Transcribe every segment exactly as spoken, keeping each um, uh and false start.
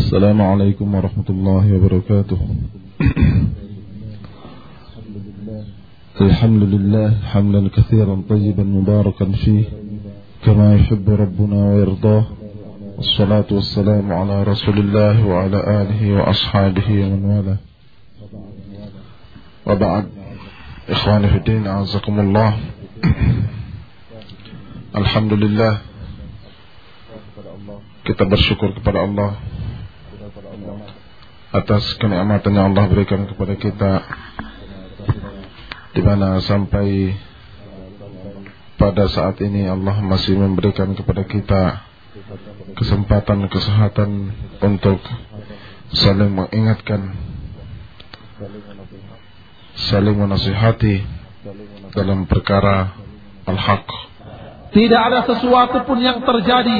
السلام عليكم ورحمة الله وبركاته. الحمد لله حمدا كثيرا طيبا مباركا فيه كما يحب ربنا ويرضاه، والصلاة والسلام على رسول الله وعلى آله وأصحابه ومن والاه. وبعد، إخواني في الدين أعزكم الله. Alhamdulillah, kita bersyukur kepada Allah atas kenikmatan yang Allah berikan kepada kita, di mana sampai pada saat ini Allah masih memberikan kepada kita kesempatan, kesehatan untuk saling mengingatkan, saling menasihati dalam perkara al-haq. Tidak ada sesuatu pun yang terjadi,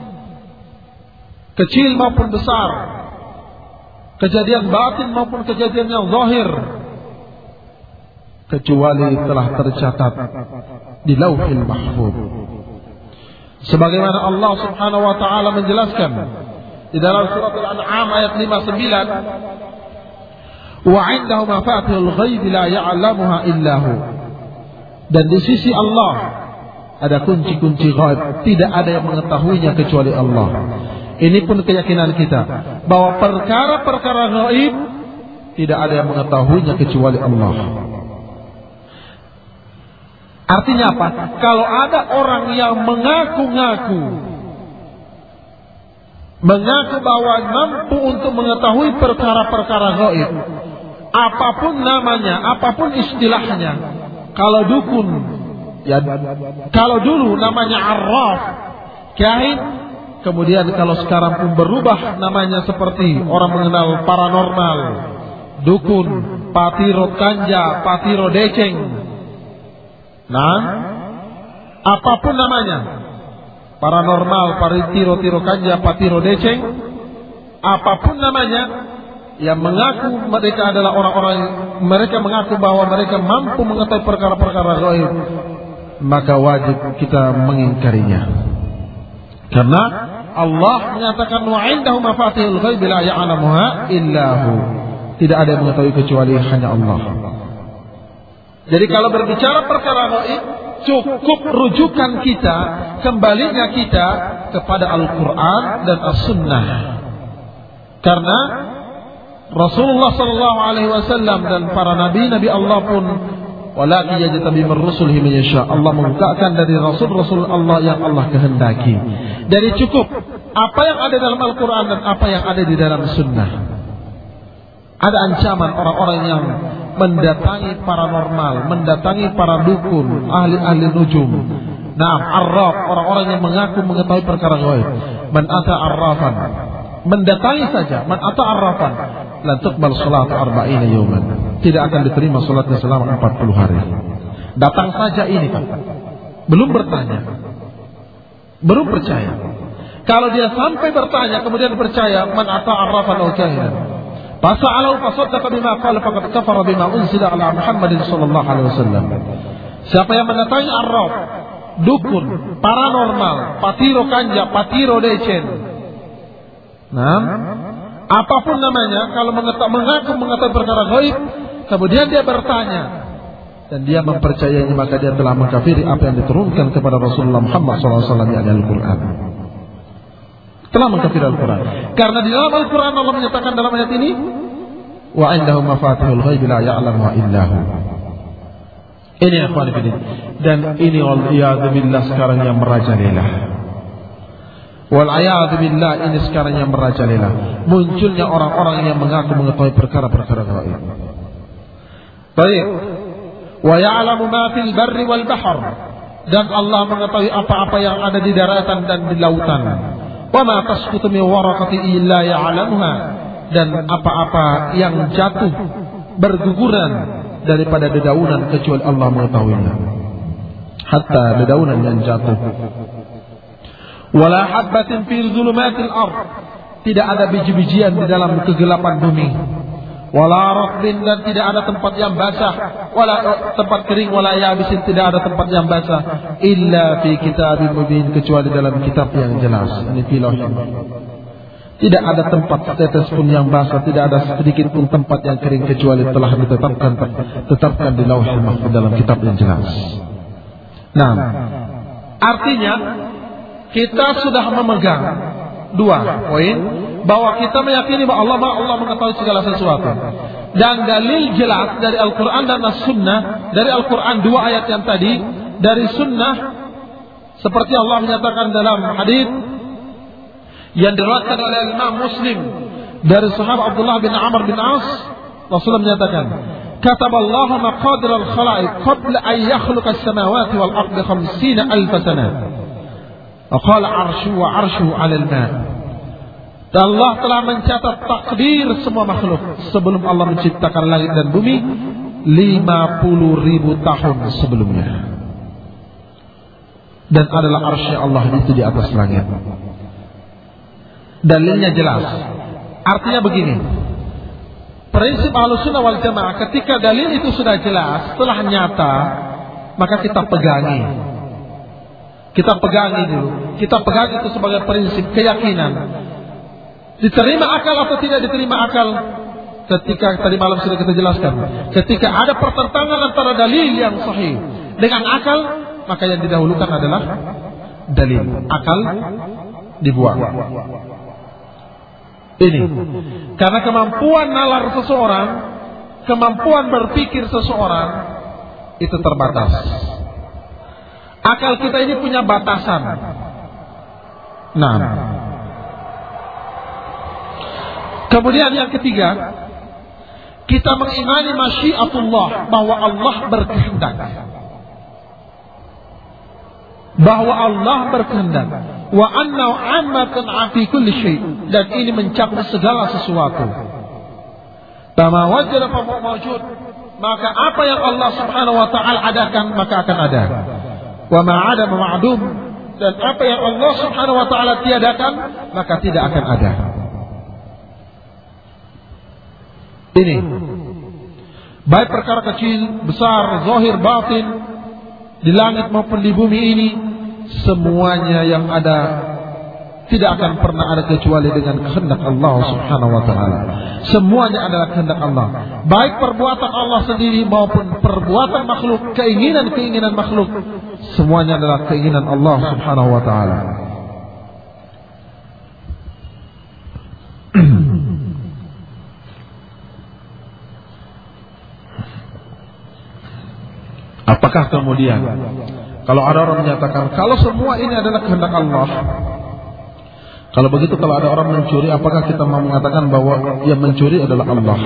kecil maupun besar, kejadian batin maupun kejadian yang zahir, kecuali telah tercatat di Lauhil Mahfuz. Sebagaimana Allah Subhanahu wa taala menjelaskan di dalam surat Al-An'am ayat lima puluh sembilan, "Wa 'indahu mafatihul ghaib la ya'lamuha illa hu." Dan di sisi Allah ada kunci-kunci ghaib, tidak ada yang mengetahuinya kecuali Allah. Ini pun keyakinan kita, bahwa perkara-perkara ghaib tidak ada yang mengetahuinya kecuali Allah. Artinya apa? Kalau ada orang yang mengaku-ngaku Mengaku bahwa mampu untuk mengetahui perkara-perkara ghaib, apapun namanya, apapun istilahnya, kalau dukun, ya, kalau dulu namanya arraf, kahin, kemudian kalau sekarang pun berubah namanya seperti orang mengenal paranormal, dukun, patiro kanja, patiro deceng. Nah, apapun namanya, paranormal, patiro tiro kanja, patiro deceng, apapun namanya, yang mengaku mereka adalah orang-orang, mereka mengaku bahwa mereka mampu mengetahui perkara-perkara gaib, maka wajib kita mengingkarinya. Karena Allah menyatakan wa 'indahu mafatihul ghaib la ya'lamuha illa hu. Tidak ada yang mengetahui kecuali hanya Allah. Jadi kalau berbicara perkara gaib, cukup rujukan kita, kembalinya kita kepada Al-Quran dan As-Sunnah. Karena Rasulullah sallallahu alaihi wasallam dan para nabi nabi Allah pun, walaki yajtabi min rusulihi man yasha, Allah membukakan dari rasul-rasul Allah yang Allah kehendaki. Dari cukup apa yang ada dalam Al-Quran dan apa yang ada di dalam Sunnah. Ada ancaman orang-orang yang mendatangi paranormal, mendatangi para dukun, ahli-ahli nujum. Nah, arraf, orang-orang yang mengaku mengetahui perkara gaib. Man ata arrafan, mendatangi saja, man ata arrafan, la tuqbal salat arba'ina yawman. Tidak akan diterima salatnya selama empat puluh hari. Datang saja ini, Pak. Belum bertanya, belum percaya. Kalau dia sampai bertanya kemudian percaya, man ata arrafan aw kahinan, fasa'alahu fasaddaqa bima qala faqad kafara bima unzila ala Muhammadin sallallahu alaihi wasallam. Siapa yang mendatangi arraf, dukun, paranormal, patiro kanja, patiro decen, nah, apapun namanya, kalau mengaku mengetahui perkara gaib, kemudian dia bertanya dan dia mempercayainya, maka dia telah mengkafiri apa yang diturunkan kepada Rasulullah Muhammad sallallahu alaihi wasallam, yakni Al-Quran. Telah mengkafiri Al-Quran. Karena di dalam Al-Quran Allah menyatakan dalam ayat ini, wa 'indahu mafatihul ghaib la ya'lamuha illa hu. Ini akhwan fillah, dan ini wal iyad billah sekarang yang merajalela. Wal iyad billah, ini sekarang yang merajalela. Munculnya orang-orang yang mengaku mengetahui perkara-perkara gaib. Baik. Wa ya'lamu ma fil barri wal bahr, dan Allah mengetahui apa-apa yang ada di daratan dan di lautan. Wa ma tasqutu min waraqatin illa ya'lamuha, dan apa-apa yang jatuh berguguran daripada dedaunan kecuali Allah mengetahuinya. Hatta dedaunan yang jatuh. Wala habbatin fi zulumatil ardh, tidak ada biji-bijian di dalam kegelapan bumi. Wala ratbin, dan tidak ada tempat yang basah, wala tempat kering, wala yabisin, tidak ada tempat yang basah, illa fi kitabim mubin, kecuali dalam kitab yang jelas. Ini fi lauhil. Tidak ada tempat setetes pun yang basah, tidak ada sedikit pun tempat yang kering kecuali telah ditetapkan tetapkan di Lauhul Mahfuz dalam kitab yang jelas. Nah, artinya kita sudah memegang dua poin, bahwa kita meyakini bahwa Allah Allah mengetahui segala sesuatu, dan dalil jelas dari Al-Quran dan As-Sunnah. Dari Al-Quran dua ayat yang tadi, dari Sunnah seperti Allah menyatakan dalam hadis yang diriwayatkan oleh Imam Muslim dari sahabat Abdullah bin Amr bin As, Rasulullah menyatakan, "Kataballahu maqadir al-khalaiq qabla an yakhluqa as-samawati wal ardi khamsina alf sanah." Wa qala 'arsyu wa 'arsyu 'alal ma'. Dan Allah telah mencatat takdir semua makhluk sebelum Allah menciptakan langit dan bumi lima puluh ribu tahun sebelumnya. Dan adalah arsy Allah itu di atas langit. Dalilnya jelas. Artinya begini, prinsip Ahlussunnah wal Jamaah, ketika dalil itu sudah jelas, telah nyata, maka kita pegangi. Kita pegangi dulu. Kita pegangi itu sebagai prinsip keyakinan. Diterima akal atau tidak diterima akal? Ketika tadi malam sudah kita jelaskan, ketika ada pertentangan antara dalil yang sahih dengan akal, maka yang didahulukan adalah dalil. Akal dibuang. Ini karena kemampuan nalar seseorang, kemampuan berpikir seseorang itu terbatas. Akal kita ini punya batasan. Nah, kemudian yang ketiga, kita mengimani masyiatullah, bahwa Allah berkehendak. Bahwa Allah berkehendak. Wa anna ammatan fi kulli syai', dan ini mencakup segala sesuatu. Bama wajada fa mawjud, maka apa yang Allah Subhanahu wa taala adakan maka akan ada. Wa ma 'ada ma'dum, dan apa yang Allah Subhanahu wa taala tiadakan maka tidak akan ada. Ini baik perkara kecil, besar, zahir, batin, di langit maupun di bumi ini, semuanya yang ada tidak akan pernah ada kecuali dengan kehendak Allah Subhanahu wa taala. Semuanya adalah kehendak Allah. Baik perbuatan Allah sendiri maupun perbuatan makhluk, keinginan-keinginan makhluk, semuanya adalah keinginan Allah Subhanahu wa taala. Apakah kemudian kalau ada orang menyatakan kalau semua ini adalah kehendak Allah, kalau begitu kalau ada orang mencuri, apakah kita mau mengatakan bahwa yang mencuri adalah Allah?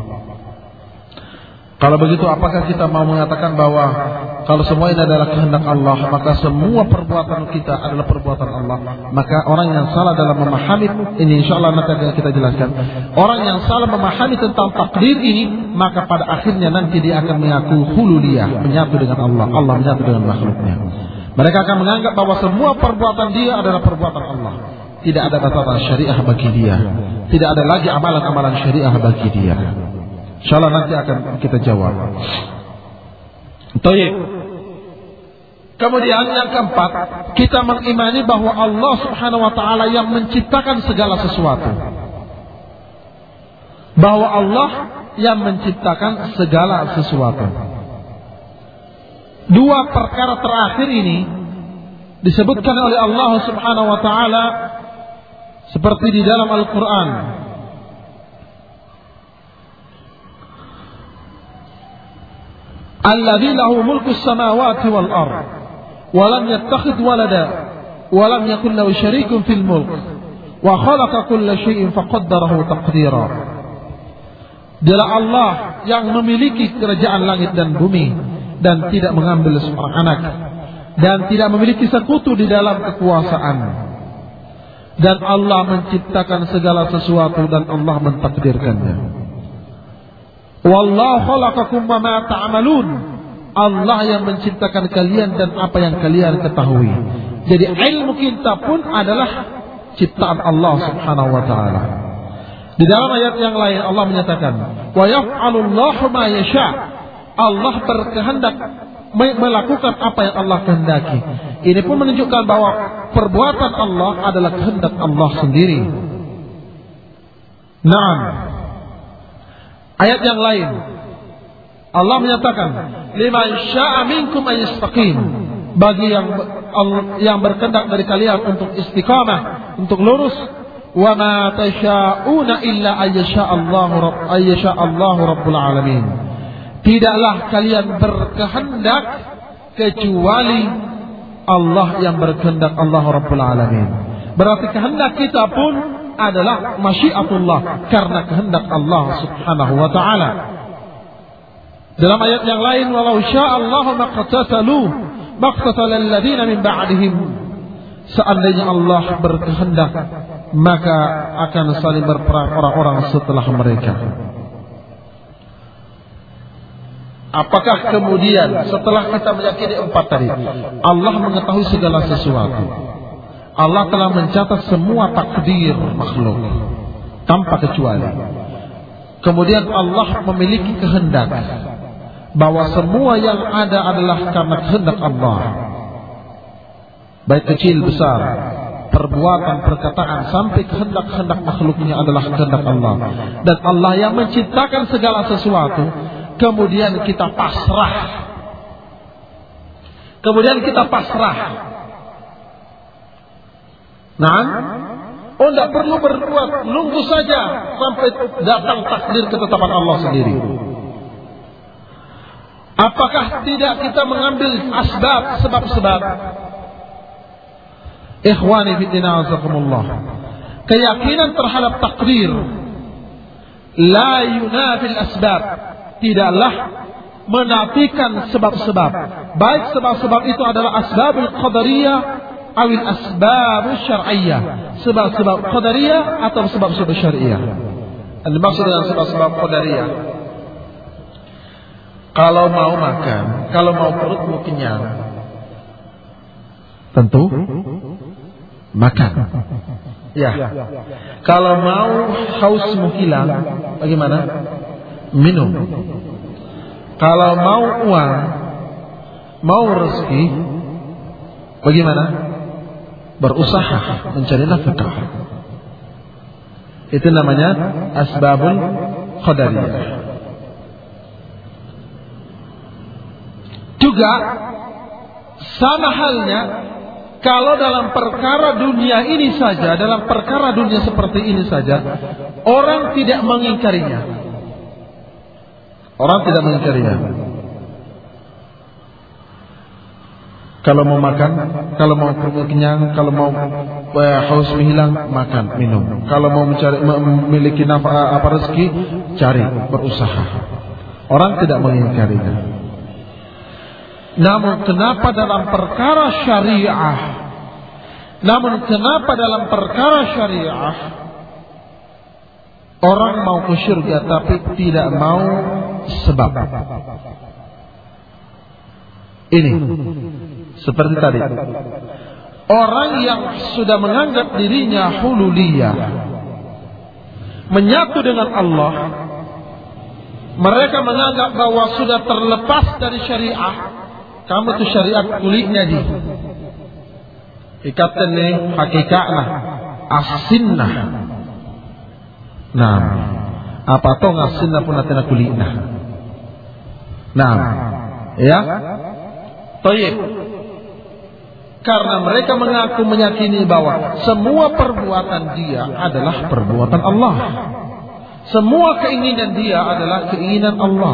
Kalau begitu apakah kita mau mengatakan bahwa kalau semua ini adalah kehendak Allah, maka semua perbuatan kita adalah perbuatan Allah? Maka orang yang salah dalam memahami ini, insya Allah nanti akan kita jelaskan. Orang yang salah memahami tentang takdir ini, maka pada akhirnya nanti dia akan mengaku hululiyah, menyatu dengan Allah, Allah menyatu dengan makhluknya. Mereka akan menganggap bahwa semua perbuatan dia adalah perbuatan Allah. Tidak ada tatanan syariah bagi dia, tidak ada lagi amalan-amalan syariah bagi dia. InsyaAllah nanti akan kita jawab. Tayyib. Kemudian yang keempat, kita mengimani bahwa Allah Subhanahu wa taala yang menciptakan segala sesuatu. Bahwa Allah yang menciptakan segala sesuatu. Dua perkara terakhir ini disebutkan oleh Allah Subhanahu wa taala seperti di dalam Al-Qur'an. Alladzi lahu mulku samawati wal ard wa lam yattakhidh walada wa lam yakul lahu syarikun fil mulk wa khalaqa kulla syai'in faqaddarahu taqdira. Dialah Allah yang memiliki kerajaan langit dan bumi dan tidak mengambil seorang anak dan tidak memiliki sekutu di dalam kekuasaan. Dan Allah menciptakan segala sesuatu dan Allah mentakdirkannya. Wallahu khalaqakum wa ma ta'malun. Allah yang menciptakan kalian dan apa yang kalian ketahui. Jadi ilmu kita pun adalah ciptaan Allah Subhanahu wa taala. Di dalam ayat yang lain Allah menyatakan, "Wa yaf'alullahu ma yasha." Allah berkehendak melakukan apa yang Allah kehendaki. Ini pun menunjukkan bahwa perbuatan Allah adalah kehendak Allah sendiri. Naam. Ayat yang lain Allah menyatakan, liman syaa'a minkum an yastaqim, bagi yang yang berkehendak dari kalian untuk istiqamah, untuk lurus. Wa ma tasyauna illa ayyasha'allahu rabb ayyasha'allahu rabbul alamin. Tidaklah kalian berkehendak kecuali Allah yang berkehendak, Allah rabbul alamin. Berarti kehendak kita pun adalah masyiatullah, karena kehendak Allah subhanahu wa ta'ala. Dalam ayat yang lain, walau sya'allahu maqtatalu maqtatal alladziina min ba'dihim, seandainya Allah berkehendak maka akan saling berperang orang-orang setelah mereka. Apakah kemudian setelah kita meyakini empat tadi, Allah mengetahui segala sesuatu, Allah telah mencatat semua takdir makhluk tanpa kecuali, kemudian Allah memiliki kehendak bahwa semua yang ada adalah karena kehendak Allah, baik kecil besar, perbuatan, perkataan, sampai kehendak-kehendak makhluknya adalah kehendak Allah. Dan Allah yang menciptakan segala sesuatu, kemudian kita pasrah. Kemudian kita pasrah. Nah, oh tidak perlu berbuat, nunggu saja sampai datang takdir ketetapan Allah sendiri. Apakah tidak kita mengambil asbab, sebab-sebab? Ikhwani fillah azakumullah, keyakinan terhadap takdir la yunafil asbab, tidaklah menafikan sebab-sebab, baik sebab-sebab itu adalah asbabul qadariyah awil asbabul syar'iyyah, sebab-sebab qadariyah atau sebab-sebab syar'iyyah. Yang dimaksud dengan sebab-sebab qadariyah, kalau mau makan, kalau mau perutmu kenyang, tentu makan. Ya. Kalau mau hausmu hilang, bagaimana? Minum. Kalau mau uang, mau rezeki, bagaimana? Berusaha mencari nafkah. Itu namanya asbabul qadariyah. Juga sama halnya kalau dalam perkara dunia ini saja, dalam perkara dunia seperti ini saja, orang tidak mengingkarinya. Orang tidak mengingkarinya. Kalau mau makan, kalau mau kenyang, kalau mau eh, haus menghilang, makan, minum. Kalau mau mencari, memiliki nafkah apa rezeki, cari, berusaha. Orang tidak mengingkarinya. Namun kenapa dalam perkara syariah, namun kenapa dalam perkara syariah orang mau ke surga tapi tidak mau sebab? Ini seperti tadi, orang yang sudah menganggap dirinya hululiyah, menyatu dengan Allah, mereka menganggap bahwa sudah terlepas dari syariah. Kamu tu syariat kulitnya di ikatan ni hakikatna asinna. Nah, apa to ngasinna pun atena kulitna. Nah, ya. Toyib. Karena mereka mengaku meyakini bahwa semua perbuatan dia adalah perbuatan Allah. Semua keinginan dia adalah keinginan Allah.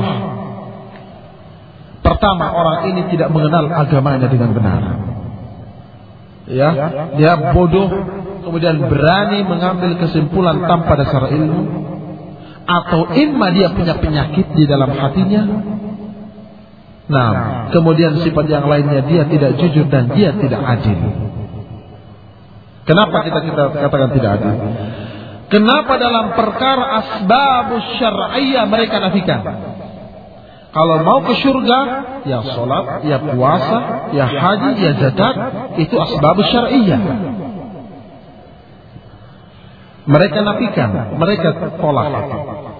Pertama, orang ini tidak mengenal agamanya dengan benar. Ya, dia bodoh, kemudian berani mengambil kesimpulan tanpa dasar ilmu, atau imma dia punya penyakit di dalam hatinya. Nah, kemudian sifat yang lainnya, dia tidak jujur dan dia tidak adil. Kenapa kita kita katakan tidak adil? Kenapa dalam perkara asbabus syar'iyyah mereka nafikan? Kalau mau ke surga, ya sholat, ya puasa, ya haji, ya zakat, itu asbab syar'iyyah. Mereka nafikan, mereka tolak.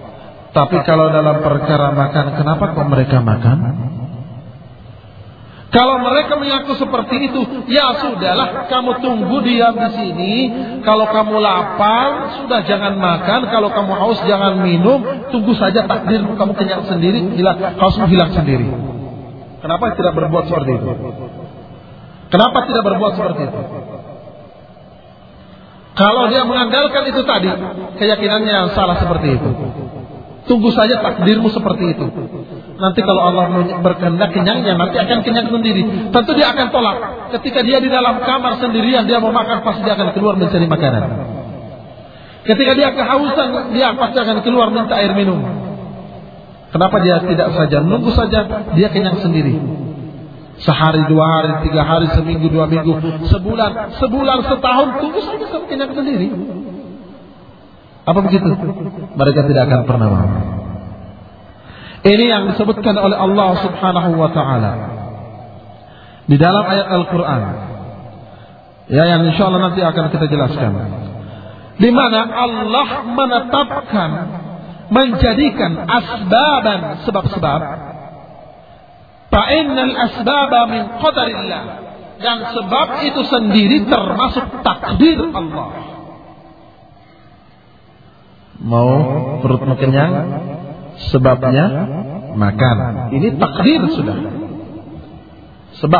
Tapi kalau dalam perkara makan, kenapa kok mereka makan? Kalau mereka mengaku seperti itu, ya sudahlah, kamu tunggu diam di sini. Kalau kamu lapar, sudah jangan makan. Kalau kamu haus, jangan minum. Tunggu saja takdirmu, kamu kenyang sendiri, hilang, hausmu hilang sendiri. Kenapa tidak berbuat seperti itu? Kenapa tidak berbuat seperti itu? Kalau dia mengandalkan itu tadi, keyakinannya yang salah seperti itu. Tunggu saja takdirmu seperti itu. Nanti kalau Allah berkehendak kenyangnya, nanti akan kenyang sendiri. Tentu dia akan tolak. Ketika dia di dalam kamar sendirian, dia mau makan, pasti dia akan keluar mencari makanan. Ketika dia kehausan, dia pasti akan keluar minta air minum. Kenapa dia tidak saja menunggu saja, dia kenyang sendiri. Sehari, dua hari, tiga hari, seminggu, dua minggu, sebulan, sebulan, setahun, tunggu saja sampai kenyang sendiri. Apa begitu? Mereka tidak akan pernah mau. Ini yang disebutkan oleh Allah Subhanahu wa taala di dalam ayat Al-Qur'an. Ya, yang insyaallah nanti akan kita jelaskan. Di mana Allah menetapkan, menjadikan asbaban, sebab-sebab. Fa innal asbaba min qadarillah. Dan sebab itu sendiri termasuk takdir Allah. Mau perutmu kenyang, sebabnya makan. Ini takdir sudah. Sebab.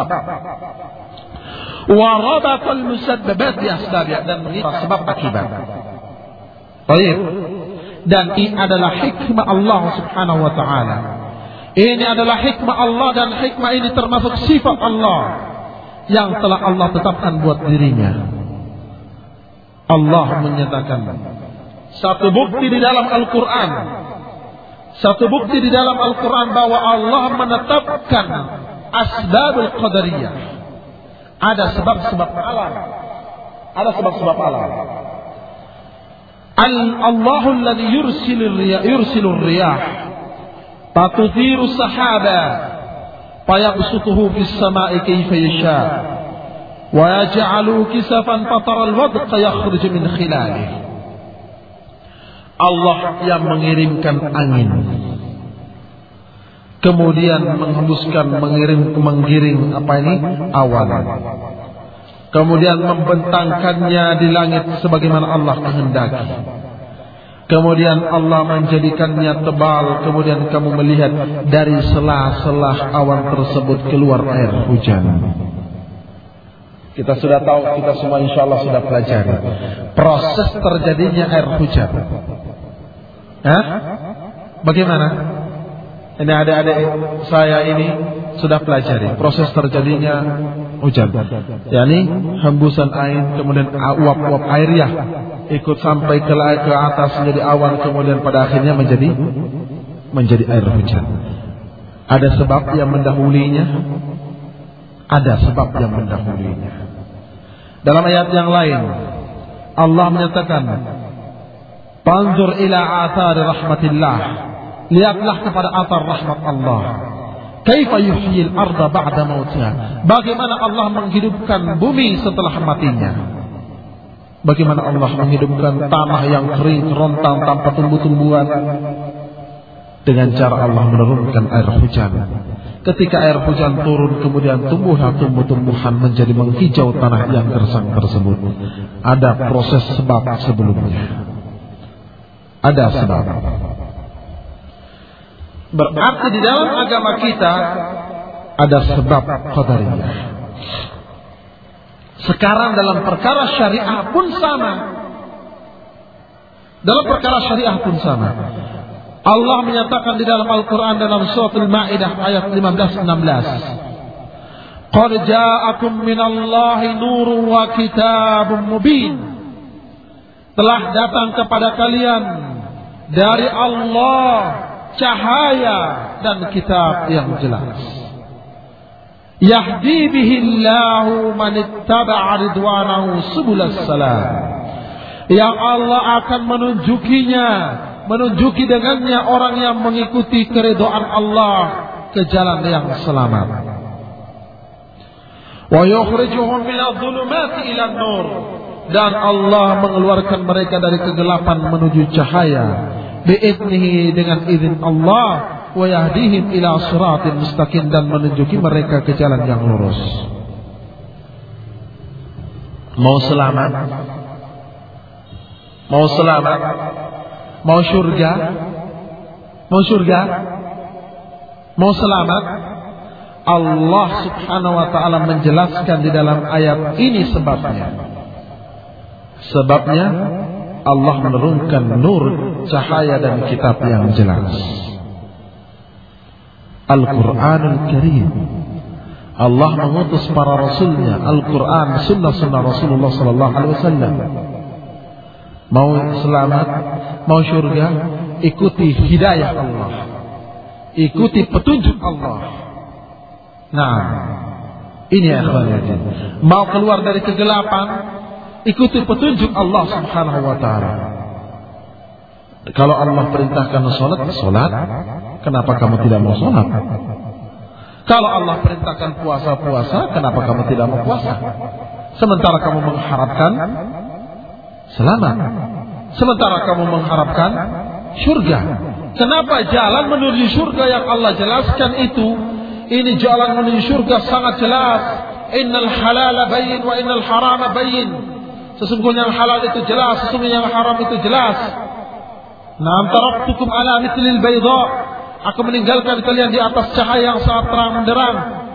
Wa rabatal musabbabat bi asbabih, dan ini sebab akibat. Baik. Dan ini adalah hikmah Allah Subhanahu wa taala. Ini adalah hikmah Allah, dan hikmah ini termasuk sifat Allah yang telah Allah tetapkan buat dirinya. Allah menyatakan satu bukti di dalam Al-Quran, satu bukti di dalam Al-Quran bahwa Allah menetapkan asbabul qadariyah. Ada sebab-sebab alam, ada sebab-sebab alam. Allahu alladhi yursilur riyah, yursilur riyah fatuthiru sahaba fayabsutuhu fis sama'i kayfa yasha wa yaj'aluhu kisafan fatara al-wadqa yakhruju min khilalihi. Allah yang mengirimkan angin, kemudian menghembuskan, mengirim, menggiring apa ini awan, kemudian membentangkannya di langit sebagaimana Allah kehendaki. Kemudian Allah menjadikannya tebal, kemudian kamu melihat dari sela-sela awan tersebut keluar air hujan. Kita sudah tahu, kita semua insya Allah sudah pelajari proses terjadinya air hujan. Hah? Bagaimana? Ini adik-adik saya ini sudah pelajari proses terjadinya hujan. Yani hembusan air, kemudian uap-uap airnya ikut sampai ke ke atas menjadi awan, kemudian pada akhirnya menjadi menjadi air hujan. Ada sebab yang mendahulunya, ada sebab yang mendahulunya. Dalam ayat yang lain Allah menyatakan, "Fanzur ila athari rahmatillah." Lihatlah kepada athar rahmat Allah. Kaifa yuhyil arda ba'da mautiha. Bagaimana Allah menghidupkan bumi setelah matinya. Bagaimana Allah menghidupkan tanah yang kering, kerontang, tanpa tumbuh-tumbuhan. Dengan cara Allah menurunkan air hujan. Ketika air hujan turun, kemudian tumbuhlah tumbuh-tumbuhan menjadi menghijau tanah yang gersang tersebut. Ada proses sebab sebelumnya. Ada sebab. Berarti di dalam agama kita ada sebab qadariyah. Sekarang dalam perkara syariah pun sama. Dalam perkara syariah pun sama. Allah menyatakan di dalam Al-Quran dalam surat Al-Ma'idah ayat lima belas enam belas. Qad ja'akum minallahi nurun wa kitabun mubin. Telah datang kepada kalian dari Allah cahaya dan kitab yang jelas. Yahdi bihillahu man ittaba'a ridwanahu subulas salam. Yang Allah akan menunjukinya, menunjuki dengannya orang yang mengikuti keridhaan Allah ke jalan yang selamat. Wa yukhrijuhum minadh-dhulumati ilan nur. Dan Allah mengeluarkan mereka dari kegelapan menuju cahaya. Bi'idnihi, dengan izin Allah, wa yahdihim ila siratin mustaqim, dan menunjuki mereka ke jalan yang lurus. Mau selamat? Mau selamat? Mau surga? Mau surga? Mau selamat? Allah Subhanahu wa taala menjelaskan di dalam ayat ini sebabnya. Sebabnya Allah menurunkan nur, cahaya dan kitab yang jelas. Al-Qur'anul Karim. Allah mengutus para rasulnya, Al-Quran, sunnah-sunnah Rasulullah sallallahu alaihi wasallam. Mau selamat, mau syurga, ikuti hidayah Allah, ikuti petunjuk Allah. Nah, ini ya ikhwan. Mau keluar dari kegelapan, ikuti petunjuk Allah Subhanahu wa taala. Kalau Allah perintahkan salat, salat. Kenapa kamu tidak mau salat? Kalau Allah perintahkan puasa, puasa. Kenapa kamu tidak mau puasa? Sementara kamu mengharapkan selamat, sementara kamu mengharapkan surga. Kenapa jalan menuju surga yang Allah jelaskan itu? Ini jalan menuju surga sangat jelas. Innal halala bayyin wa innal harama bayyin. Sesungguhnya yang halal itu jelas, sesungguhnya yang haram itu jelas. Naam taraktukum ala mithlil bayda. Aku meninggalkan kalian di atas cahaya yang sangat terang benderang.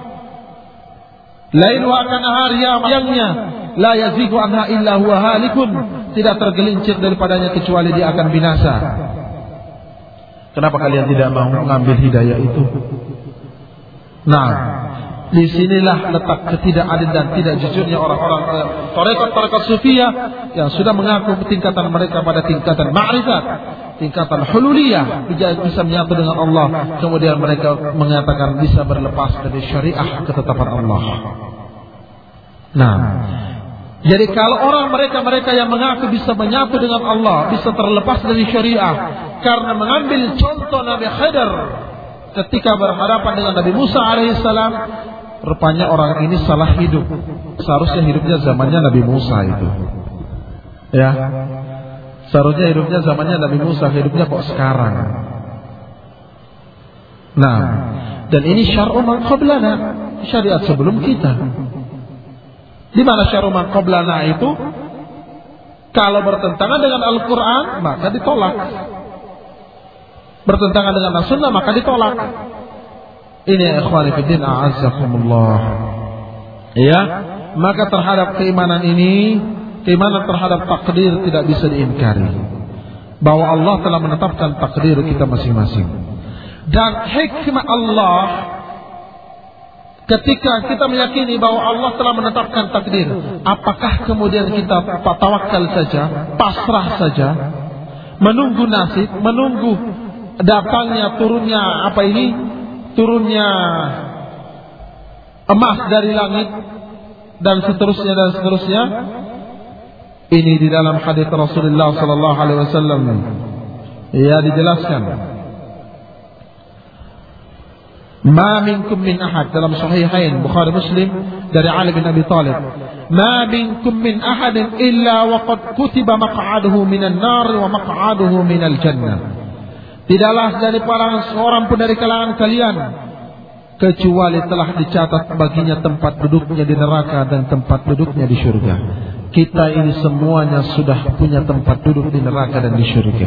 Lain wa kana hariyamnya la yazigu anha illa huwa halikun. Tidak tergelincir daripadanya kecuali dia akan binasa. Kenapa kalian tidak mau mengambil hidayah itu? Nah, di sinilah letak ketidakadilan dan tidak jujurnya orang-orang tarekat-tarekat sufiyah yang sudah mengaku tingkatan mereka pada tingkatan ma'rifat, tingkatan hululiyah, bisa menyatu dengan Allah. Kemudian mereka mengatakan bisa berlepas dari syariah ketetapan Allah. Nah, jadi kalau orang mereka-mereka yang mengaku bisa menyatu dengan Allah, bisa terlepas dari syariah karena mengambil contoh Nabi Khidir ketika berhadapan dengan Nabi Musa alaihissalam, rupanya orang ini salah hidup. Seharusnya hidupnya zamannya Nabi Musa itu. Ya. Seharusnya hidupnya zamannya Nabi Musa, hidupnya kok sekarang. Nah, dan ini syar'u man qablana, syariat sebelum kita. Di mana syar'u man qablana itu? Kalau bertentangan dengan Al-Qur'an, maka ditolak. Bertentangan dengan As-Sunnah, maka ditolak. Ini ya ikhwani fiddin a'azzakumullah. Ya, maka terhadap keimanan ini, keimanan terhadap takdir tidak bisa diingkari. Bahwa Allah telah menetapkan takdir kita masing-masing. Dan hikmah Allah ketika kita meyakini bahwa Allah telah menetapkan takdir, apakah kemudian kita tawakal saja, pasrah saja, menunggu nasib, menunggu datangnya turunnya apa ini? Turunnya emas dari langit dan seterusnya dan seterusnya. Ini di dalam hadis Rasulullah sallallahu alaihi wasallam ya dijelaskan. Ma minkum min ahad, dalam sahihain Bukhari Muslim dari Ali bin Abi Thalib. Ma minkum min ahadin illa waqad kutiba maq'aduhu minan nar wa maq'aduhu minal jannah. Tidaklah dari para seorang pun dari kalangan kalian kecuali telah dicatat baginya tempat duduknya di neraka dan tempat duduknya di surga. Kita ini semuanya sudah punya tempat duduk di neraka dan di surga.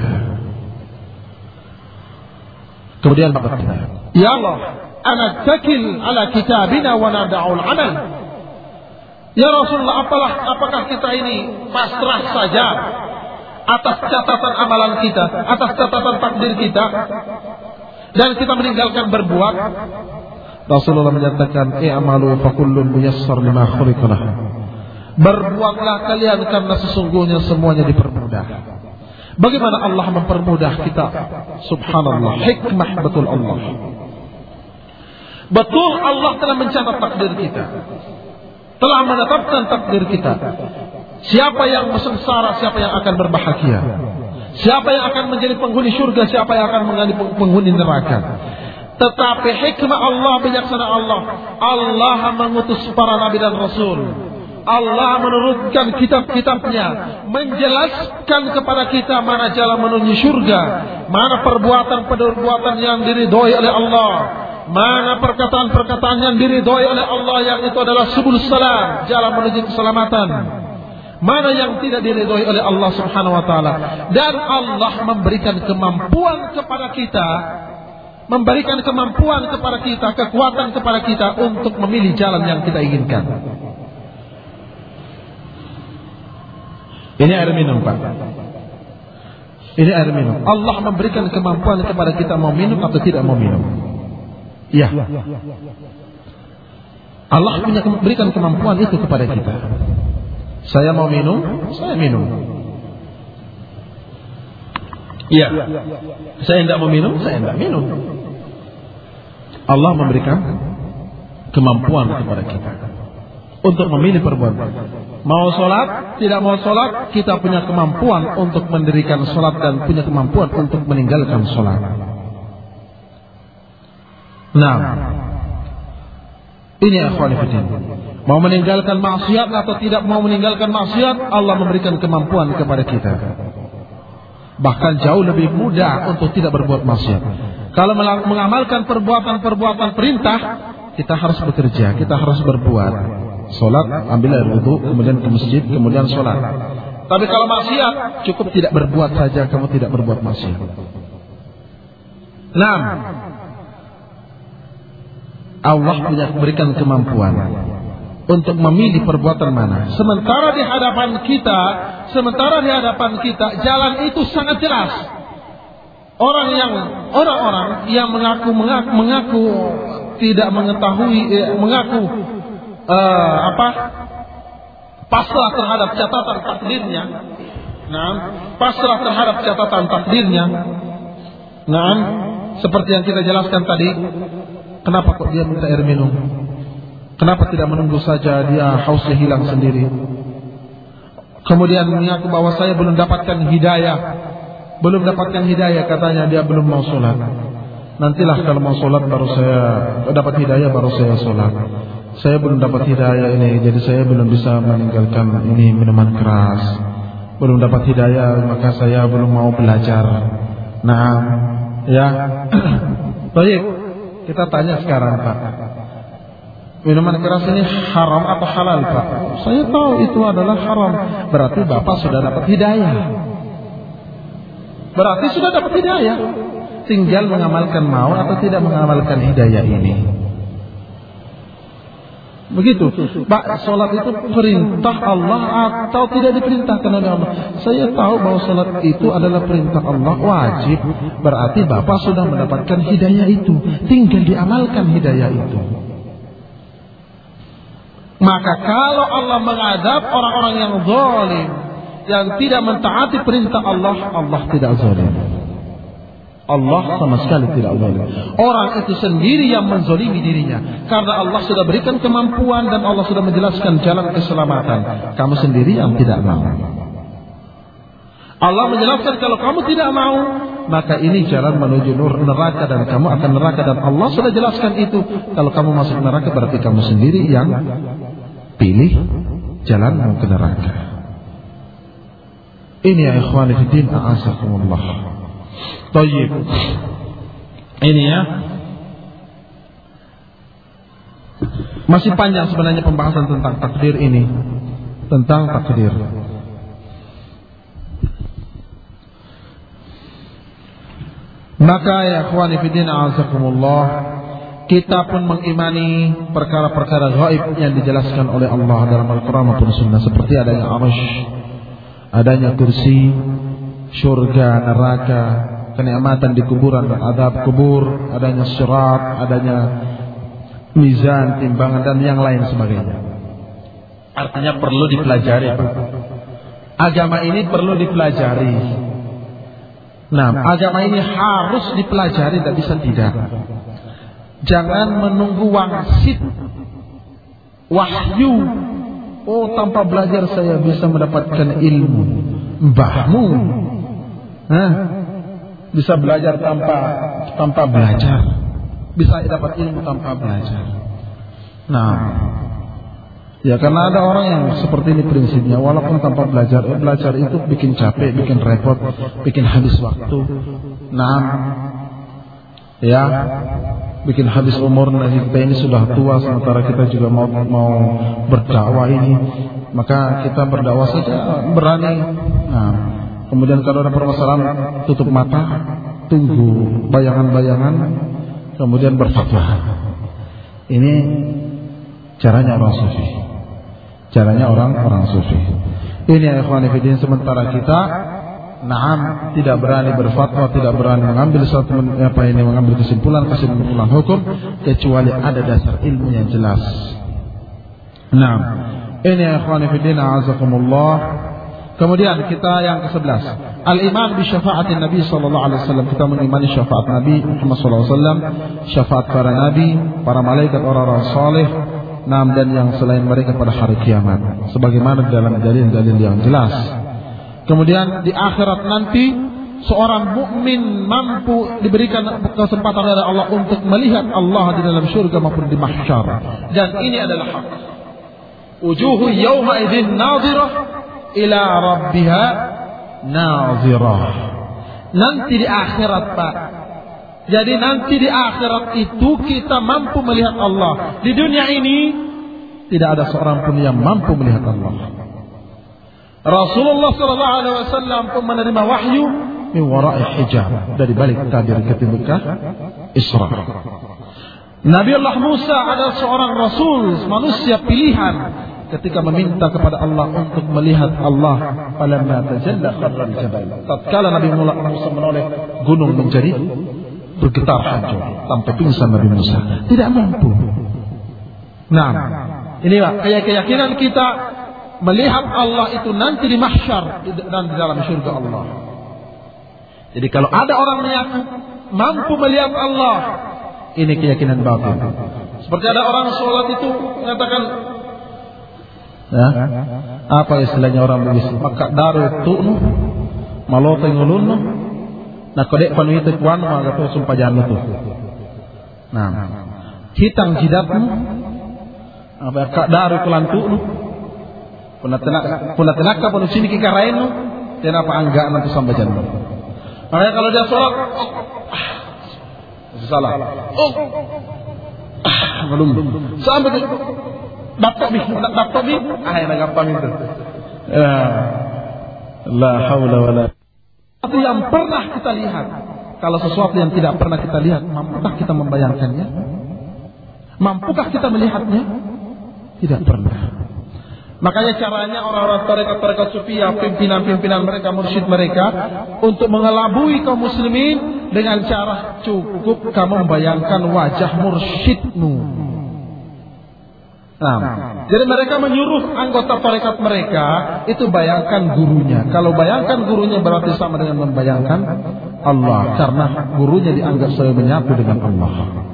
Kemudian berkata, ya Allah, ana takil ala kitabina wa nada'ul amal. Ya Rasulullah, apalah apakah kita ini pasrah saja atas catatan amalan kita, atas catatan takdir kita, dan kita meninggalkan berbuat? Rasulullah menyatakan, i'malu fa kullun muyassar lima khuliqa lahu. Berbuatlah kalian karena sesungguhnya semuanya dipermudah. Bagaimana Allah mempermudah kita? Subhanallah, hikmah betul Allah. Betul Allah telah mencatat takdir kita, telah menetapkan takdir kita. Siapa yang sengsara, siapa yang akan berbahagia, siapa yang akan menjadi penghuni surga, siapa yang akan menjadi penghuni neraka. Tetapi hikmah Allah, bijaksana Allah, Allah mengutus para nabi dan rasul. Allah menurunkan kitab-kitabnya, menjelaskan kepada kita mana jalan menuju surga, mana perbuatan-perbuatan yang diridhoi oleh Allah, mana perkataan-perkataan yang diridhoi oleh Allah yang itu adalah subul salam, jalan menuju keselamatan, mana yang tidak diridhoi oleh Allah Subhanahu wa taala. Dan Allah memberikan kemampuan kepada kita, memberikan kemampuan kepada kita, kekuatan kepada kita untuk memilih jalan yang kita inginkan. Ini air minum, Pak. Ini air minum. Allah memberikan kemampuan kepada kita mau minum atau tidak mau minum. Ya. Allah punya berikan kemampuan itu kepada kita. Saya mau minum, saya minum. Iya. Saya tidak mau minum, saya tidak minum. Allah memberikan kemampuan kepada kita untuk memilih perbuatan. Mau sholat, tidak mau sholat, kita punya kemampuan untuk mendirikan sholat dan punya kemampuan untuk meninggalkan sholat. Nah, ini akhwani fillah. Mau meninggalkan maksiat atau tidak mau meninggalkan maksiat, Allah memberikan kemampuan kepada kita. Bahkan jauh lebih mudah untuk tidak berbuat maksiat. Kalau mengamalkan perbuatan-perbuatan perintah, kita harus bekerja, kita harus berbuat. Sholat, ambil air wudu, kemudian ke masjid, kemudian sholat. Tapi kalau maksiat, cukup tidak berbuat saja, kamu tidak berbuat maksiat. Nah, Allah punya berikan kemampuan untuk memilih perbuatan mana. Sementara di hadapan kita, sementara di hadapan kita, jalan itu sangat jelas. Orang yang orang-orang yang mengaku mengaku, mengaku tidak mengetahui, eh, mengaku Uh, apa pasrah terhadap catatan takdirnya, nah pasrah terhadap catatan takdirnya, nah seperti yang kita jelaskan tadi, kenapa kok dia minta air minum? Kenapa tidak menunggu saja dia hausnya hilang sendiri? Kemudian mengaku bahwa saya belum dapatkan hidayah, belum dapatkan hidayah, katanya dia belum mau sholat. Nantilah kalau mau sholat baru saya dapat hidayah, baru saya sholat. Saya belum dapat hidayah ini, jadi saya belum bisa meninggalkan ini minuman keras. Belum dapat hidayah, maka saya belum mau belajar. Nah, ya. Baik, kita tanya sekarang, Pak. Minuman keras ini haram atau halal, Pak? Saya tahu itu adalah haram. Berarti Bapak sudah dapat hidayah. Berarti sudah dapat hidayah. Tinggal mengamalkan mau atau tidak mengamalkan hidayah ini. Begitu, Pak, sholat itu perintah Allah atau tidak diperintahkan oleh Allah? Saya tahu bahwa sholat itu adalah perintah Allah, wajib. Berarti Bapak sudah mendapatkan hidayah itu, tinggal diamalkan hidayah itu. Maka kalau Allah mengadab orang-orang yang zalim, yang tidak mentaati perintah Allah, Allah tidak zalim. Allah sama sekali tidak zalim. Orang itu sendiri yang menzalimi dirinya, karena Allah sudah berikan kemampuan dan Allah sudah menjelaskan jalan keselamatan. Kamu sendiri yang tidak mau. Allah menjelaskan kalau kamu tidak mau, maka ini jalan menuju neraka dan kamu akan neraka, dan Allah sudah jelaskan itu. Kalau kamu masuk neraka berarti kamu sendiri yang pilih jalan mau ke neraka. Ini ya ikhwani fiddin, a'azakumullah. Tayyib. Ini ya. Masih panjang sebenarnya pembahasan tentang takdir ini. Tentang takdir. Maka ya ikhwani fiddin, a'azakumullah, kita pun mengimani perkara-perkara gaib yang dijelaskan oleh Allah dalam Al-Quran maupun Sunnah, seperti adanya arsy, adanya kursi, syurga, neraka, kenikmatan di kuburan dan azab kubur, adanya sirat, adanya mizan, timbangan dan yang lain sebagainya. Artinya perlu dipelajari. Agama ini perlu dipelajari. Nah, agama ini harus dipelajari, tidak bisa tidak. Jangan menunggu wangsit wahyu. Oh, tanpa belajar saya bisa mendapatkan ilmu. Mbahmu Hah? bisa belajar tanpa tanpa belajar, bisa dapat ilmu tanpa belajar. Nah, ya karena ada orang yang seperti ini prinsipnya, walaupun tanpa belajar, eh, belajar itu bikin capek, bikin repot, bikin habis waktu. Nah, ya, bikin habis umur nanti kita ini sudah tua sementara kita juga mau mau berdakwah ini, maka kita berdakwah saja berani. Nah, kemudian kalau ada permasalahan tutup mata, tunggu bayangan-bayangan, kemudian berfatwa. Ini caranya orang sufi. Caranya orang-orang sufi. Ini ya ikhwan fillah, sementara kita naam tidak berani berfatwa, tidak berani mengambil satu apa ini mengambil kesimpulan kesimpulan hukum kecuali ada dasar ilmu yang jelas. Naam. Ini ya ikhwan fillah azakumullah. Kemudian kita yang kesebelas, al-iman bi syafaatin Nabi sallallahu alaihi wasallam. Kita mengimani syafaat Nabi Muhammad sallallahu alaihi wasallam, syafaat para nabi, para malaikat, orang-orang saleh, nam dan yang selain mereka pada hari kiamat, sebagaimana dalam dalil-dalil yang jelas. Kemudian di akhirat nanti seorang mukmin mampu diberikan kesempatan oleh Allah untuk melihat Allah di dalam surga maupun di mahsyar. Dan ini adalah hak. Wujuhu yawma idzin nadhirah ila rabbiha nazirah. Nanti di akhirat, Pak. Jadi nanti di akhirat itu kita mampu melihat Allah. Di dunia ini tidak ada seorang pun yang mampu melihat Allah. Rasulullah sallallahu alaihi wasallam pun menerima wahyu min wara'i hijab, dari balik tabir ketika Isra. Nabi Allah Musa adalah seorang rasul, manusia pilihan, ketika meminta kepada Allah untuk melihat Allah. Falamma tajalla kharra al-jabal. Tatkala Nabi Musa menoleh, gunung menjadi bergetar hancur sampai pingsan Nabi Musa. Tidak mampu. Nah, inilah keyakinan kita melihat Allah itu nanti di mahsyar dan di dalam surga Allah. Jadi kalau ada orang mengaku mampu melihat Allah, ini keyakinan batin. Seperti ada orang sholat itu mengatakan, ya, apa istilahnya orang begitu? Maka daru tu'nu malote ngulunnu nah kodek panu itu kuan maka tuh sumpah jangan tuh. Nah, hitang jidatmu apa kak daru kulantu'nu Kuna tenak, kuna tenak ka pun sini kita rainu, kenapa enggak nanti sampai jangan. Makanya kalau dia sholat, oh, ah, salah, oh, ah, belum, sampai tu, dapat bi, dapat bi, ah yang gampang itu. Ya, la haula wala. Sesuatu yang pernah kita lihat, kalau sesuatu yang tidak pernah kita lihat, mampukah kita membayangkannya? Mampukah kita melihatnya? Tidak pernah. Makanya caranya orang-orang tarekat-tarekat sufiyah, pimpinan-pimpinan mereka, mursyid mereka, untuk mengelabui kaum muslimin dengan cara cukup kamu membayangkan wajah mursyidmu. Nah, jadi mereka menyuruh anggota tarekat mereka itu bayangkan gurunya. Kalau bayangkan gurunya berarti sama dengan membayangkan Allah, karena gurunya dianggap saya menyatu dengan Allah.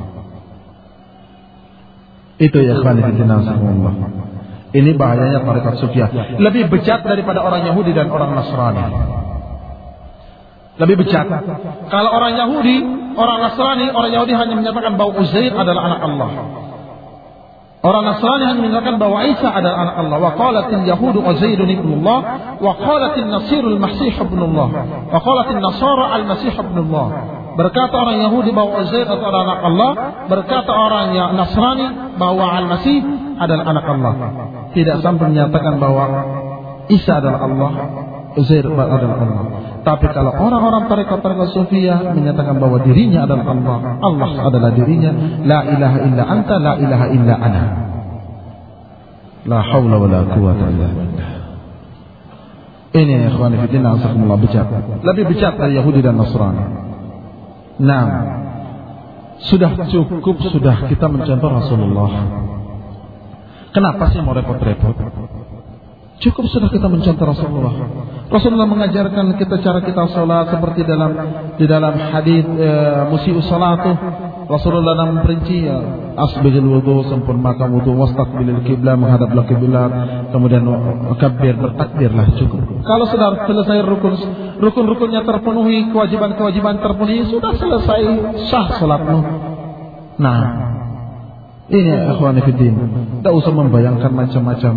Itu ya ikhwan fillah. Ini bahayanya tarekat sufiyah. Lebih bejat daripada orang Yahudi dan orang Nasrani. Lebih bejat. Kalau orang Yahudi, orang Nasrani, orang Yahudi hanya menyatakan bahwa Uzair adalah anak Allah. Orang Nasrani hanya menyatakan bahwa Isa adalah anak Allah. Wa qalatil yahudu Uzairun ibnullah, wa qalatil nasirul masih ibnullah, wa qalatil nasara al-masih ibnullah. Berkata orang Yahudi bahwa Uzair adalah anak Allah, berkata orang yang Nasrani bahwa Al-Masih adalah anak Allah. Tidak sampai menyatakan bahwa Isa adalah Allah, Uzair adalah Allah. Tapi kalau orang-orang tarekat-tarekat sufiyah menyatakan bahwa dirinya adalah Allah, Allah adalah dirinya, la ilaha illa anta, la ilaha illa ana. La haula wala quwwata illa billah. Ini ya ikhwan fillah, asakumullah, bejat. Lebih bejat dari Yahudi dan Nasrani. Nah, sudah cukup sudah kita mencontoh Rasulullah. Kenapa sih mau repot-repot? Cukup sudah kita mencontoh Rasulullah. Rasulullah mengajarkan kita cara kita sholat seperti dalam di dalam hadis e, musii'us salatu. Rasulullah dalam memperinci ya, asbighil wudu, sempurnakan wudu, wastaqbilil qiblah, menghadaplah kiblat, kemudian kabbir, bertakbirlah, cukup. Kalau sudah selesai rukun rukun-rukunnya terpenuhi, kewajiban-kewajiban terpenuhi, sudah selesai sah salatmu. Nah, ini ya ikhwani fiddin, tidak usah membayangkan macam-macam.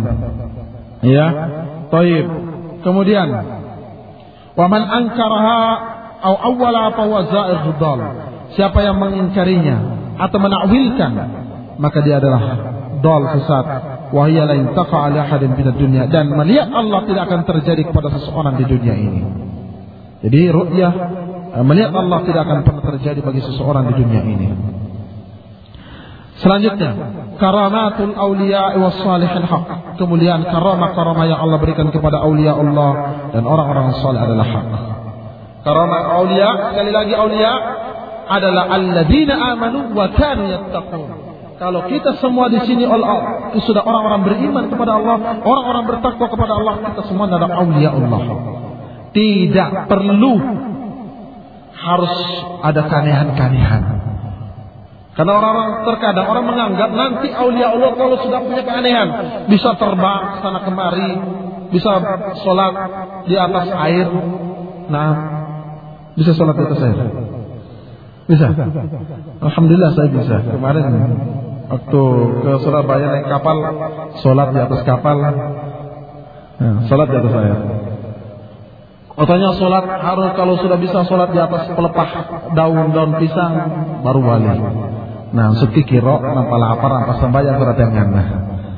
Ya, taib. Kemudian, wa man ankaraha au awwala fa huwa za'ir dhal. Siapa yang mengingkarinya atau menakwilkan, maka dia adalah dhal, sesat. Wa hiya la intafa ala ahadin minad dunya, dan melihat Allah tidak akan terjadi kepada seseorang di dunia ini. Jadi ru'yah, melihat Allah tidak akan pernah terjadi bagi seseorang di dunia ini. Selanjutnya, karamatul awliya was salihin haq. Kemuliaan karamah-karamah yang Allah berikan kepada aulia Allah dan orang-orang saleh adalah hak. Karamah aulia, sekali lagi aulia adalah alladzina amanu wa kanu yattaqun. Kalau kita semua di sini Allah sudah orang-orang beriman kepada Allah, orang-orang bertakwa kepada Allah, kita semua adalah aulia Allah. Tidak perlu harus ada kanehan-kanehan. Karena orang-orang terkadang orang menganggap nanti aulia Allah kalau sudah punya keanehan, bisa terbang sana kemari, bisa sholat di atas air. Nah, bisa sholat di atas air? Bisa? Alhamdulillah saya bisa. Kemarin waktu ke Surabaya naik kapal, sholat di atas kapal, nah, sholat di atas air. Katanya sholat harus kalau sudah bisa sholat di atas pelepah daun-daun pisang baru wali. Nah, suki kiro, nampak lapar, nampak sembahyang surat yang ngana.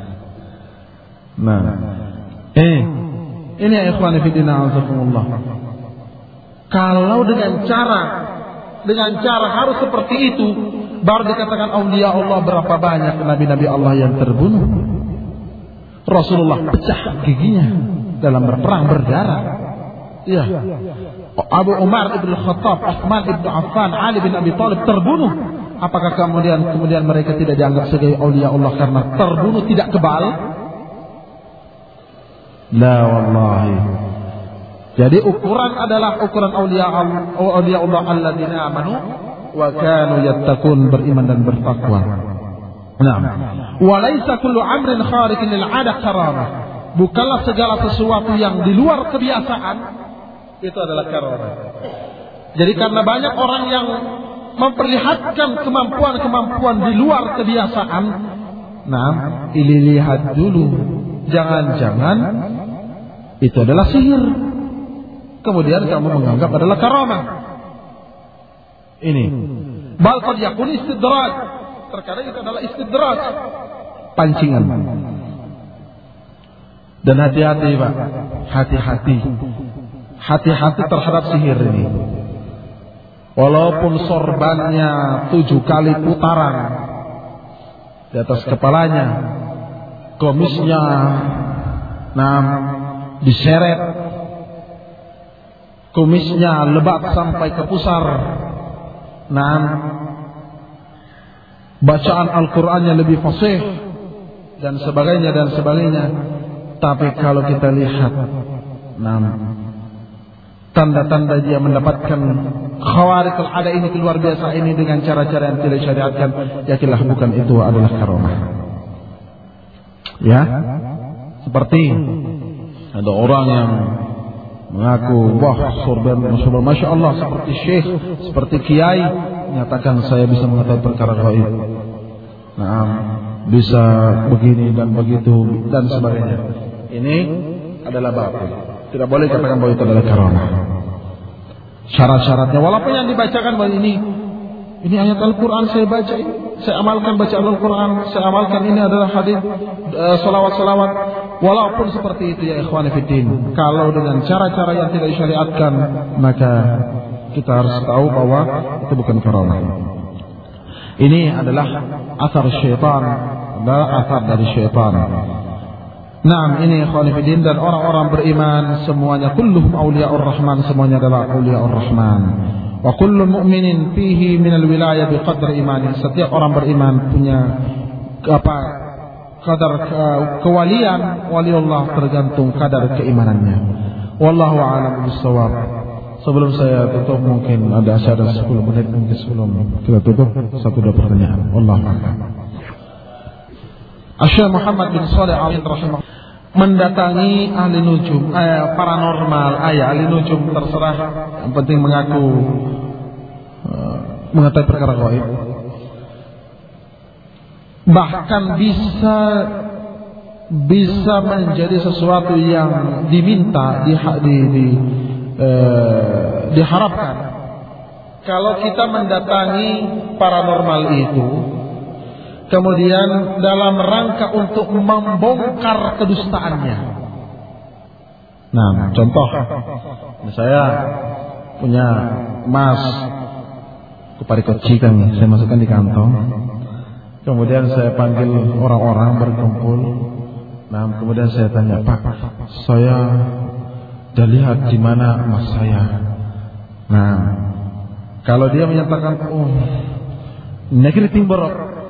Nah, eh, ini ya ikhwan fillah azakumullah. Kalau dengan cara, dengan cara harus seperti itu, baru dikatakan aulia Allah. Berapa banyak nabi-nabi Allah yang terbunuh? Rasulullah pecah giginya dalam berperang berdarah. Iya. Abu Umar ibn Khattab, Utsman ibn Affan, Ali bin Abi Thalib terbunuh. Apakah kemudian kemudian mereka tidak dianggap sebagai aulia Allah karena terbunuh tidak kebal? La wallahi. Jadi ukuran adalah ukuran aulia Allah, aulia Allah alladzina amanu wa kanu yattaqun, beriman dan bertakwa. Naam. Wa laisa kullu amrin khariqin lil 'adah karamah. Bukanlah segala sesuatu yang di luar kebiasaan itu adalah karamah. Jadi karena banyak orang yang memperlihatkan kemampuan-kemampuan di luar kebiasaan, nah, ini lihat dulu, jangan-jangan itu adalah sihir, kemudian kamu menganggap adalah karamah. Ini bal qad yakun istidraj, terkadang itu adalah istidraj, pancingan. Dan hati-hati Pak, hati-hati, hati-hati terhadap sihir ini. Walaupun sorbannya tujuh kali putaran di atas kepalanya, komisnya nah diseret, kumisnya lebat sampai ke pusar, nah bacaan Al-Qur'annya lebih fasih dan sebagainya dan sebagainya. Tapi kalau kita lihat nah tanda-tanda dia mendapatkan khawariqul ada ini, keluar biasa ini dengan cara-cara yang tidak syariatkan, yakinlah bukan itu adalah karamah. Ya, seperti ada orang yang mengaku wah sorban masyaallah, masya Allah, seperti syekh, seperti kiai, menyatakan saya bisa mengetahui perkara gaib. Nah, bisa begini dan begitu dan sebagainya. Ini adalah batil. Tidak boleh katakan bahwa itu adalah karamah. Syarat-syaratnya, walaupun yang dibacakan bahwa ini ini ayat Al-Quran saya baca, saya amalkan baca Al-Quran, saya amalkan ini adalah hadis uh, salawat-salawat, walaupun seperti itu ya ikhwan fillah, kalau dengan cara-cara yang tidak disyariatkan, maka kita harus tahu bahwa itu bukan karamah. Ini adalah asar syaitan, adalah asar dari syaitan. Nah, ini ikhwan fillah, dan orang-orang beriman semuanya kulluhum auliyaur rahman, semuanya adalah auliyaur rahman. Wa kullu mu'minin fihi minal wilayah biqadri imani. Setiap orang beriman punya apa kadar ke, kewalian, waliullah tergantung kadar keimanannya. Wallahu a'lam bishawab. Sebelum saya tutup mungkin ada asyara sepuluh menit mungkin sebelum kita tutup satu dua pertanyaan. Wallahu a'lam. Syekh Muhammad bin Shalih Al-Rahimah mendatangi ahli nujum, eh, paranormal, ayah ahli nujum terserah, yang penting mengaku uh, mengetahui perkara gaib. Bahkan bisa bisa menjadi sesuatu yang diminta, di, di, di, eh, diharapkan kalau kita mendatangi paranormal itu, kemudian dalam rangka untuk membongkar kedustaannya. Nah, contoh, saya punya emas kuparikocikan, saya masukkan di kantong. Kemudian saya panggil orang-orang berkumpul. Nah, kemudian saya tanya, Pak, saya sudah lihat di mana emas saya. Nah, kalau dia menyatakan, oh, negeri timur,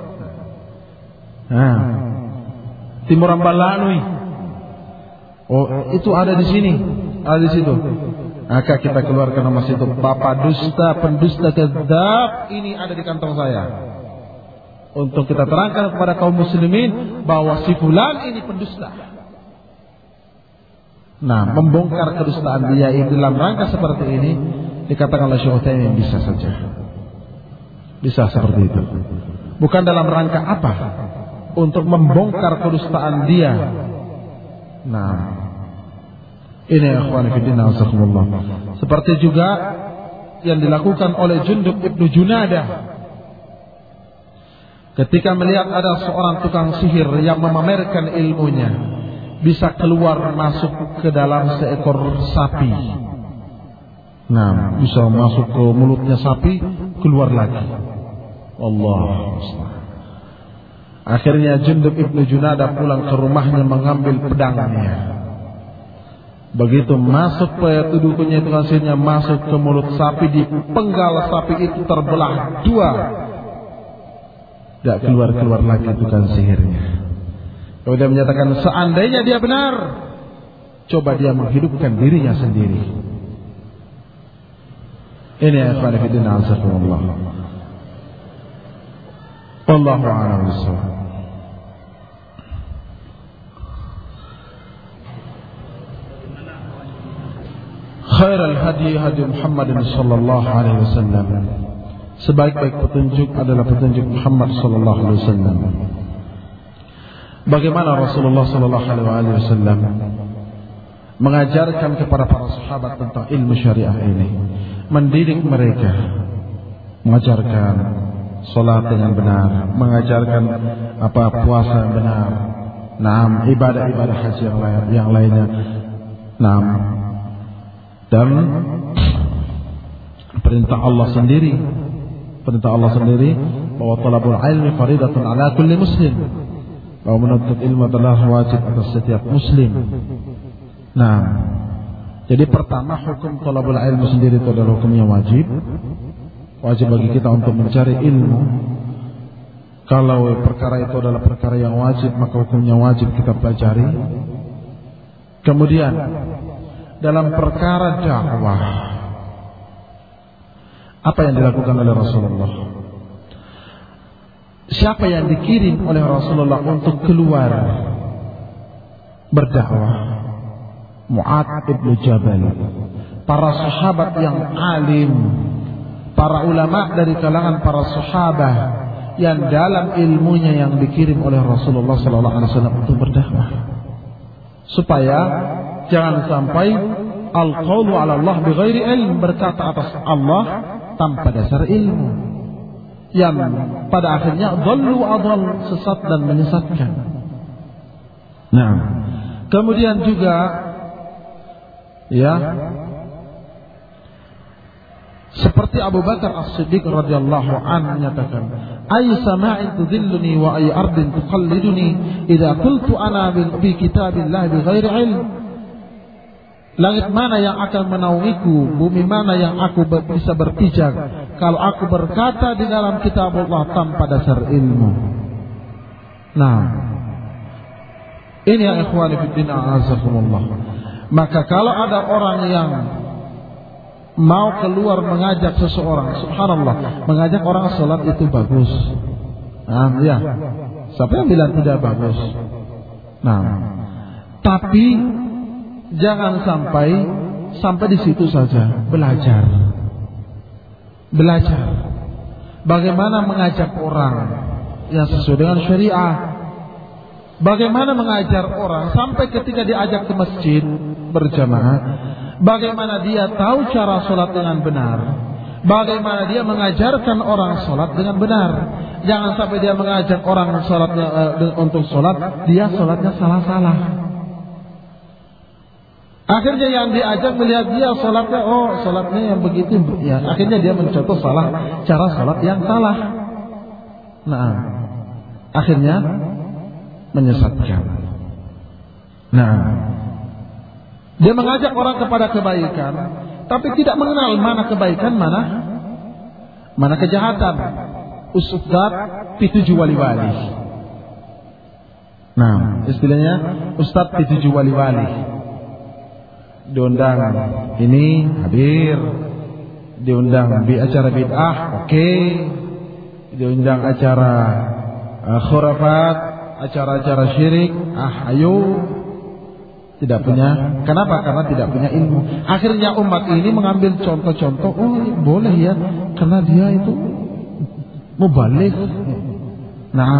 nah, timur ambalanui, oh, itu ada di sini, ada di situ. Maka kita keluarkan emas itu. Bapak dusta, pendusta, kedzab, ini ada di kantong saya. Untuk kita terangkan kepada kaum muslimin bahwa si fulan ini pendusta. Nah, membongkar kedustaan dia dalam rangka seperti ini, dikatakan oleh Syekh Utsaimin bisa saja. Bisa seperti itu. Bukan dalam rangka apa? Untuk membongkar kedustaan dia. Nah, ini akhwani fillah azakumullah. Seperti juga yang dilakukan oleh Jundub ibnu Junadah. Ketika melihat ada seorang tukang sihir yang memamerkan ilmunya, bisa keluar masuk ke dalam seekor sapi. Nah, bisa masuk ke mulutnya sapi, keluar lagi. Allah. Akhirnya Jundub ibnu Junadah pulang ke rumahnya mengambil pedangnya. Begitu masuk petuduhnya tukang sihirnya masuk ke mulut sapi, di penggal sapi itu terbelah dua. Tidak keluar-keluar lagi tukang sihirnya. Kemudian menyatakan seandainya dia benar, coba dia menghidupkan dirinya sendiri. Ini ya ikhwan fillah azakumullah. Wallahu a'lam bishawab. Khairul hadi hadi Muhammad sallallahu alaihi wasallam. Sebaik-baik petunjuk adalah petunjuk Muhammad sallallahu alaihi wasallam. Bagaimana Rasulullah sallallahu alaihi wasallam mengajarkan kepada para sahabat tentang ilmu syariah ini, mendidik mereka, mengajarkan salat dengan benar, mengajarkan apa puasa yang benar, naam ibadah-ibadah haji yang lain, yang lainnya, naam, dan perintah Allah sendiri. Perintah Allah sendiri bahwa talabul ilmi faridatun ala kulli muslim, bahwa menuntut ilmu adalah wajib atas setiap muslim. Nah, jadi pertama hukum talabul ilmi sendiri itu adalah hukumnya wajib. Wajib bagi kita untuk mencari ilmu. Kalau perkara itu adalah perkara yang wajib, maka hukumnya wajib kita pelajari. Kemudian dalam perkara dakwah, apa yang dilakukan oleh Rasulullah? Siapa yang dikirim oleh Rasulullah untuk keluar berdakwah? Mu'adz bin Jabal. Para sahabat yang alim, para ulama dari kalangan para sahabat yang dalam ilmunya yang dikirim oleh Rasulullah sallallahu alaihi wasallam untuk berdakwah. Supaya jangan sampai al-qaulu 'ala Allah bighairi ilm, berkata atas Allah tanpa dasar ilmu, yang pada akhirnya dhallu adhal, sesat dan menyesatkan. Nah, kemudian juga ya seperti Abu Bakar As-Siddiq radhiyallahu anhu menyatakan, "Ay sama'in tudhilluni wa ay ardin tuqalliduni idza qultu ana bi kitabillah bighairi ilm." Langit mana yang akan menaungiku, bumi mana yang aku bisa berpijak kalau aku berkata di dalam kitab Allah tanpa dasar ilmu. Nah, ini yang ikhwani fillah azakumullah. Maka kalau ada orang yang mau keluar mengajak seseorang, subhanallah, mengajak orang salat itu bagus. Nah, ya. Siapa yang bilang tidak bagus? Nah, tapi jangan sampai sampai di situ saja. Belajar, belajar bagaimana mengajak orang yang sesuai dengan syariah. Bagaimana mengajar orang sampai ketika diajak ke masjid berjamaah, bagaimana dia tahu cara sholat dengan benar, Bagaimana dia mengajarkan orang sholat dengan benar. Jangan sampai dia mengajak orang sholatnya uh, untuk sholat, dia sholatnya salah-salah. Akhirnya yang diajak melihat dia sholatnya, oh sholatnya yang begitu, ya. Akhirnya dia mencontoh salah cara sholat yang salah. Nah, akhirnya menyesatkan. Nah, dia mengajak orang kepada kebaikan, tapi tidak mengenal mana kebaikan, mana mana kejahatan. Ustad pituju wali-wali. Nah, istilahnya Ustad pituju wali-wali. Diundang ini hadir, diundang di acara bid'ah, oke, okay. Diundang acara uh, khurafat, acara-acara syirik, ah ayo. Tidak punya, kenapa? Karena tidak punya ilmu. Akhirnya umat ini mengambil contoh-contoh, oh boleh ya, karena dia itu mubalik. Nah,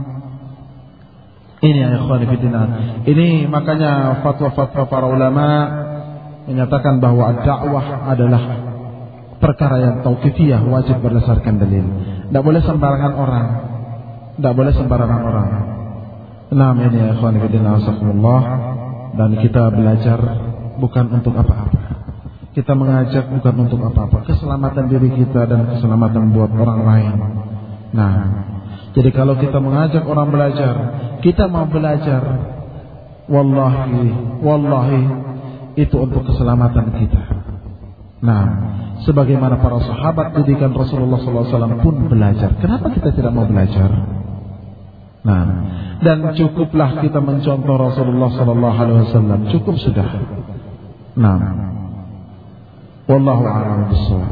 ini ya ikhwan fillah. Ini makanya fatwa-fatwa para ulama menyatakan bahwa dakwah adalah perkara yang tauqifiyah, wajib berdasarkan dalil. Tidak boleh sembarangan orang. Tidak boleh sembarangan orang. Nah, ini ya ikhwan fillah. Dan kita belajar bukan untuk apa-apa. Kita mengajak bukan untuk apa-apa. Keselamatan diri kita dan keselamatan buat orang lain. Nah, jadi kalau kita mengajak orang belajar, kita mau belajar, wallahi, wallahi, itu untuk keselamatan kita. Nah, sebagaimana para sahabat didikan Rasulullah sallallahu alaihi wasallam pun belajar. Kenapa kita tidak mau belajar? Nah, dan cukuplah kita mencontoh Rasulullah sallallahu alaihi wasallam. Cukup sudah. Nah, wallahu a'lam bishawab.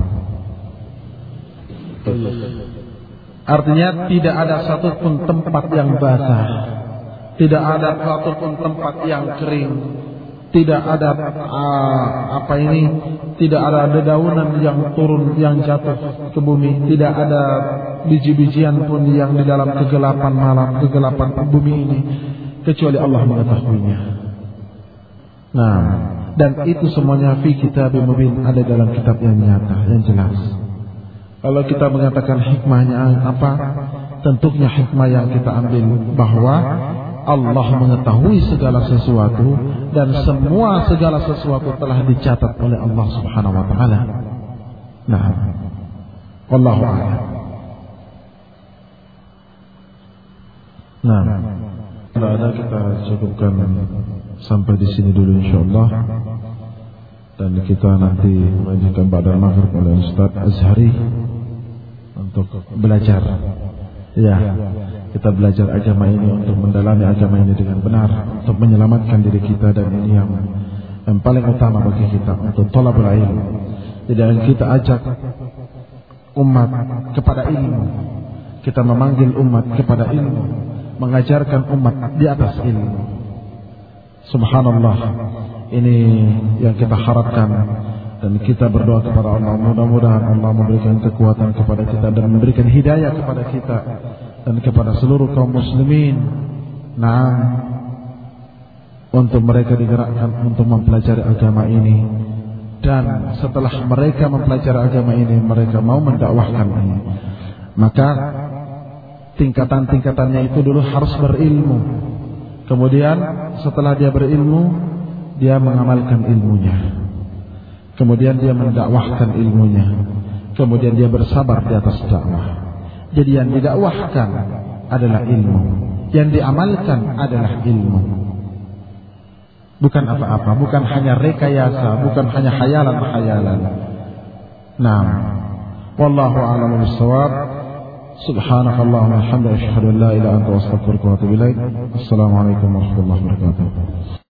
Artinya tidak ada satupun tempat yang basah, tidak ada satupun tempat yang kering, tidak ada uh, apa ini, tidak ada dedaunan yang turun, yang jatuh ke bumi, tidak ada biji-bijian pun yang di dalam kegelapan malam, kegelapan bumi ini, kecuali Allah mengetahuinya. Nah, dan itu semuanya fi kitabim mubin, ada dalam kitab yang nyata, yang jelas. Kalau kita mengatakan hikmahnya apa, tentunya hikmah yang kita ambil bahwa Allah mengetahui segala sesuatu dan semua segala sesuatu telah dicatat oleh Allah Subhanahu wa taala. Nah, wallahu a'lam. Nah, kalau ada kita cukupkan sampai di sini dulu insyaallah. Dan kita nanti melanjutkan pada maghrib oleh Ustaz Azhari untuk belajar. Ya, kita belajar agama ini untuk mendalami agama ini dengan benar, untuk menyelamatkan diri kita, dan ini yang yang paling utama bagi kita untuk thalabul ilm. Jadi kita ajak umat kepada ilmu, kita memanggil umat kepada ilmu, mengajarkan umat di atas ilmu. Subhanallah, ini yang kita harapkan. Dan kita berdoa kepada Allah, mudah-mudahan Allah memberikan kekuatan kepada kita dan memberikan hidayah kepada kita dan kepada seluruh kaum muslimin. Nah, untuk mereka digerakkan untuk mempelajari agama ini, dan setelah mereka mempelajari agama ini, mereka mau mendakwahkan ini, maka tingkatan-tingkatannya itu dulu harus berilmu. Kemudian setelah dia berilmu, dia mengamalkan ilmunya. Kemudian dia mendakwahkan ilmunya. Kemudian dia bersabar di atas dakwah. Jadi yang didakwahkan adalah ilmu, yang diamalkan adalah ilmu. Bukan apa-apa, bukan hanya rekayasa, bukan hanya khayalan-khayalan. Naam. Wallahu a'lamu bis-shawab. Subhanakallahumma wa bihamdika asyhadu an la ilaha illa anta astaghfiruka wa atubu ilaik. Assalamualaikum warahmatullahi wabarakatuh.